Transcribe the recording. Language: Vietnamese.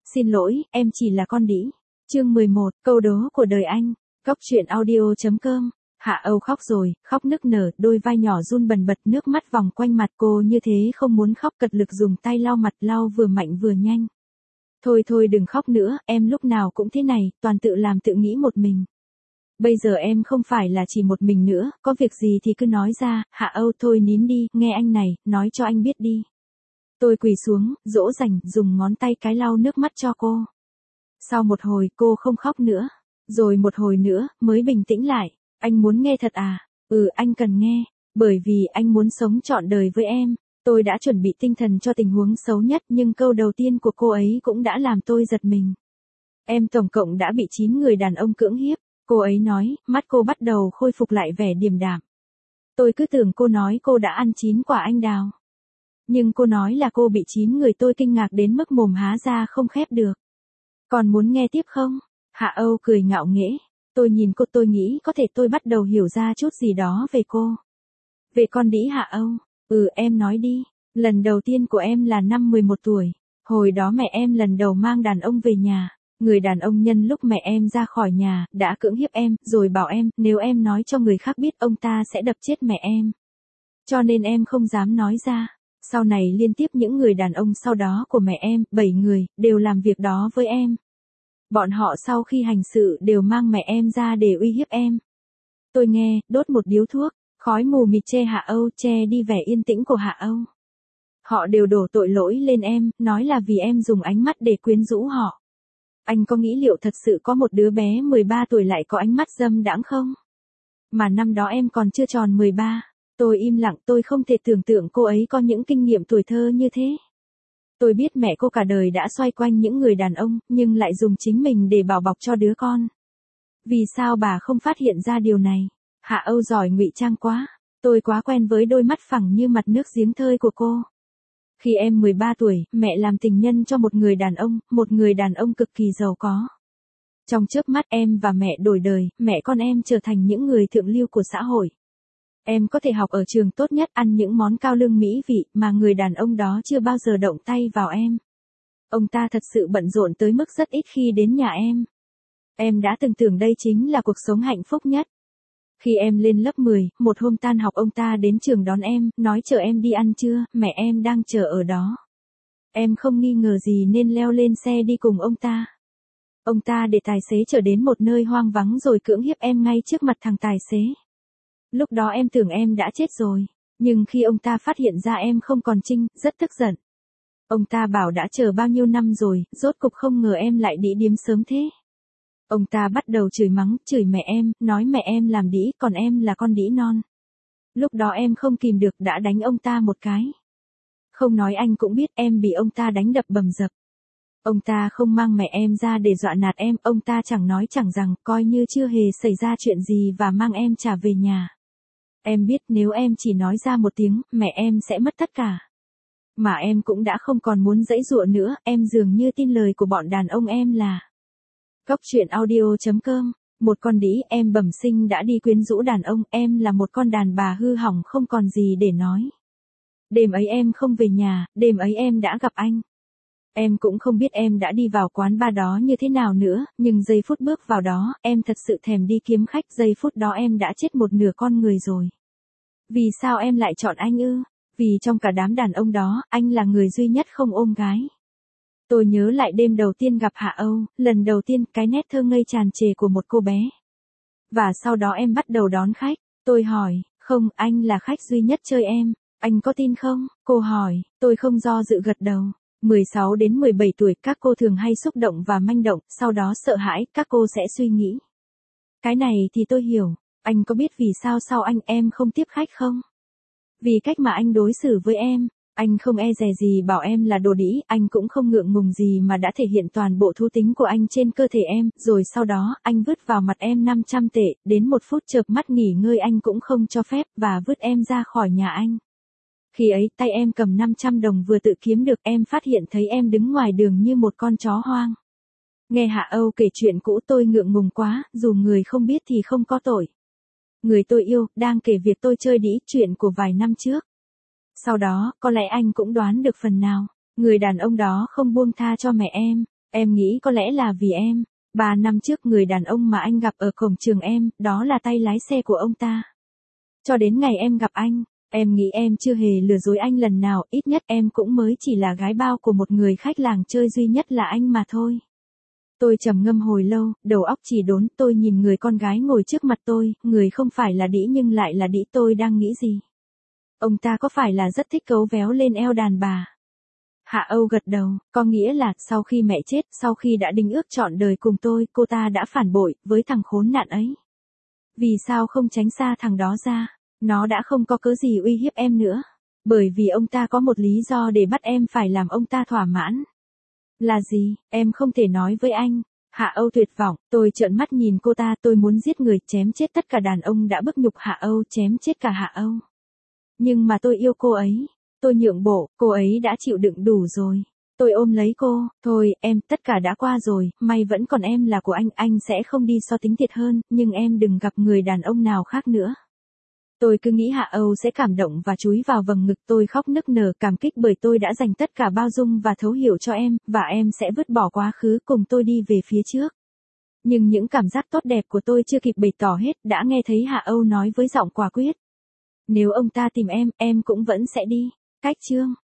Xin lỗi, em chỉ là con đĩ. Chương 11, câu đố của đời anh. Góc truyện audio.com. Hạ Âu khóc rồi, khóc nức nở, đôi vai nhỏ run bần bật, nước mắt vòng quanh mặt cô như thế không muốn khóc, cật lực dùng tay lau mặt, lau vừa mạnh vừa nhanh. Thôi thôi đừng khóc nữa, em lúc nào cũng thế này, toàn tự làm tự nghĩ một mình. Bây giờ em không phải là chỉ một mình nữa, có việc gì thì cứ nói ra. Hạ Âu thôi nín đi, nghe anh này, nói cho anh biết đi. Tôi quỳ xuống, dỗ dành, dùng ngón tay cái lau nước mắt cho cô. Sau một hồi cô không khóc nữa. Rồi một hồi nữa, mới bình tĩnh lại. Anh muốn nghe thật à? Ừ, anh cần nghe. Bởi vì anh muốn sống trọn đời với em. Tôi đã chuẩn bị tinh thần cho tình huống xấu nhất, nhưng câu đầu tiên của cô ấy cũng đã làm tôi giật mình. Em tổng cộng đã bị 9 người đàn ông cưỡng hiếp. Cô ấy nói, mắt cô bắt đầu khôi phục lại vẻ điềm đạm. Tôi cứ tưởng cô nói cô đã ăn 9 quả anh đào. Nhưng cô nói là cô bị 9 người, tôi kinh ngạc đến mức mồm há ra không khép được. Còn muốn nghe tiếp không? Hạ Âu cười ngạo nghễ. Tôi nhìn cô, tôi nghĩ có thể tôi bắt đầu hiểu ra chút gì đó về cô. Về con đĩ Hạ Âu. Ừ, em nói đi. Lần đầu tiên của em là năm 11 tuổi. Hồi đó mẹ em lần đầu mang đàn ông về nhà. Người đàn ông nhân lúc mẹ em ra khỏi nhà, đã cưỡng hiếp em, rồi bảo em, nếu em nói cho người khác biết ông ta sẽ đập chết mẹ em. Cho nên em không dám nói ra. Sau này liên tiếp những người đàn ông sau đó của mẹ em, 7 người, đều làm việc đó với em. Bọn họ sau khi hành sự đều mang mẹ em ra để uy hiếp em. Tôi nghe, đốt một điếu thuốc, khói mù mịt che Hạ Âu, che đi vẻ yên tĩnh của Hạ Âu. Họ đều đổ tội lỗi lên em, nói là vì em dùng ánh mắt để quyến rũ họ. Anh có nghĩ liệu thật sự có một đứa bé 13 tuổi lại có ánh mắt dâm đãng không? Mà năm đó em còn chưa tròn 13. Tôi im lặng, tôi không thể tưởng tượng cô ấy có những kinh nghiệm tuổi thơ như thế. Tôi biết mẹ cô cả đời đã xoay quanh những người đàn ông, nhưng lại dùng chính mình để bảo bọc cho đứa con. Vì sao bà không phát hiện ra điều này? Hạ Âu giỏi ngụy trang quá. Tôi quá quen với đôi mắt phẳng như mặt nước giếng thơi của cô. Khi em 13 tuổi, mẹ làm tình nhân cho một người đàn ông cực kỳ giàu có. Trong chớp mắt em và mẹ đổi đời, mẹ con em trở thành những người thượng lưu của xã hội. Em có thể học ở trường tốt nhất, ăn những món cao lương mỹ vị mà người đàn ông đó chưa bao giờ động tay vào em. Ông ta thật sự bận rộn tới mức rất ít khi đến nhà em. Em đã từng tưởng đây chính là cuộc sống hạnh phúc nhất. Khi em lên lớp 10, một hôm tan học ông ta đến trường đón em, nói chờ em đi ăn trưa, mẹ em đang chờ ở đó. Em không nghi ngờ gì nên leo lên xe đi cùng ông ta. Ông ta để tài xế chở đến một nơi hoang vắng rồi cưỡng hiếp em ngay trước mặt thằng tài xế. Lúc đó em tưởng em đã chết rồi, nhưng khi ông ta phát hiện ra em không còn trinh, rất tức giận. Ông ta bảo đã chờ bao nhiêu năm rồi, rốt cục không ngờ em lại đĩ điếm sớm thế. Ông ta bắt đầu chửi mắng, chửi mẹ em, nói mẹ em làm đĩ, còn em là con đĩ non. Lúc đó em không kìm được đã đánh ông ta một cái. Không nói anh cũng biết em bị ông ta đánh đập bầm dập. Ông ta không mang mẹ em ra để dọa nạt em, ông ta chẳng nói chẳng rằng, coi như chưa hề xảy ra chuyện gì và mang em trả về nhà. Em biết nếu em chỉ nói ra một tiếng, mẹ em sẽ mất tất cả. Mà em cũng đã không còn muốn giãy giụa nữa, em dường như tin lời của bọn đàn ông em là. Góc truyện audio.com. Một con đĩ, em bẩm sinh đã đi quyến rũ đàn ông, em là một con đàn bà hư hỏng không còn gì để nói. Đêm ấy em không về nhà, đêm ấy em đã gặp anh. Em cũng không biết em đã đi vào quán bar đó như thế nào nữa, nhưng giây phút bước vào đó, em thật sự thèm đi kiếm khách, giây phút đó em đã chết một nửa con người rồi. Vì sao em lại chọn anh ư? Vì trong cả đám đàn ông đó, anh là người duy nhất không ôm gái. Tôi nhớ lại đêm đầu tiên gặp Hạ Âu, lần đầu tiên cái nét thơ ngây tràn trề của một cô bé. Và sau đó em bắt đầu đón khách. Tôi hỏi, không, anh là khách duy nhất chơi em. Anh có tin không? Cô hỏi, tôi không do dự gật đầu. 16 đến 17 tuổi các cô thường hay xúc động và manh động, sau đó sợ hãi, các cô sẽ suy nghĩ. Cái này thì tôi hiểu, anh có biết vì sao sau anh em không tiếp khách không? Vì cách mà anh đối xử với em. Anh không e dè gì bảo em là đồ đĩ, anh cũng không ngượng ngùng gì mà đã thể hiện toàn bộ thú tính của anh trên cơ thể em, rồi sau đó, anh vứt vào mặt em 500 tệ, đến một phút chợp mắt nghỉ ngơi anh cũng không cho phép, và vứt em ra khỏi nhà anh. Khi ấy, tay em cầm 500 đồng vừa tự kiếm được, em phát hiện thấy em đứng ngoài đường như một con chó hoang. Nghe Hạ Âu kể chuyện cũ tôi ngượng ngùng quá, dù người không biết thì không có tội. Người tôi yêu, đang kể việc tôi chơi đĩ, chuyện của vài năm trước. Sau đó, có lẽ anh cũng đoán được phần nào, người đàn ông đó không buông tha cho mẹ em. Em nghĩ có lẽ là vì em. 3 năm trước người đàn ông mà anh gặp ở cổng trường em, đó là tay lái xe của ông ta. Cho đến ngày em gặp anh, em nghĩ em chưa hề lừa dối anh lần nào, ít nhất em cũng mới chỉ là gái bao của một người khách làng chơi duy nhất là anh mà thôi. Tôi trầm ngâm hồi lâu, đầu óc chỉ đốn, tôi nhìn người con gái ngồi trước mặt tôi, người không phải là đĩ nhưng lại là đĩ, tôi đang nghĩ gì? Ông ta có phải là rất thích cấu véo lên eo đàn bà? Hạ Âu gật đầu, có nghĩa là, sau khi mẹ chết, sau khi đã đính ước trọn đời cùng tôi, cô ta đã phản bội, với thằng khốn nạn ấy. Vì sao không tránh xa thằng đó ra? Nó đã không có cớ gì uy hiếp em nữa. Bởi vì ông ta có một lý do để bắt em phải làm ông ta thỏa mãn. Là gì, em không thể nói với anh. Hạ Âu tuyệt vọng, tôi trợn mắt nhìn cô ta, tôi muốn giết người, chém chết tất cả đàn ông đã bức nhục Hạ Âu, chém chết cả Hạ Âu. Nhưng mà tôi yêu cô ấy. Tôi nhượng bộ, cô ấy đã chịu đựng đủ rồi. Tôi ôm lấy cô, thôi, em, tất cả đã qua rồi, may vẫn còn em là của anh sẽ không đi so tính thiệt hơn, nhưng em đừng gặp người đàn ông nào khác nữa. Tôi cứ nghĩ Hạ Âu sẽ cảm động và chúi vào vầng ngực tôi khóc nức nở cảm kích bởi tôi đã dành tất cả bao dung và thấu hiểu cho em, và em sẽ vứt bỏ quá khứ cùng tôi đi về phía trước. Nhưng những cảm giác tốt đẹp của tôi chưa kịp bày tỏ hết, đã nghe thấy Hạ Âu nói với giọng quả quyết. Nếu ông ta tìm em cũng vẫn sẽ đi. Cách chương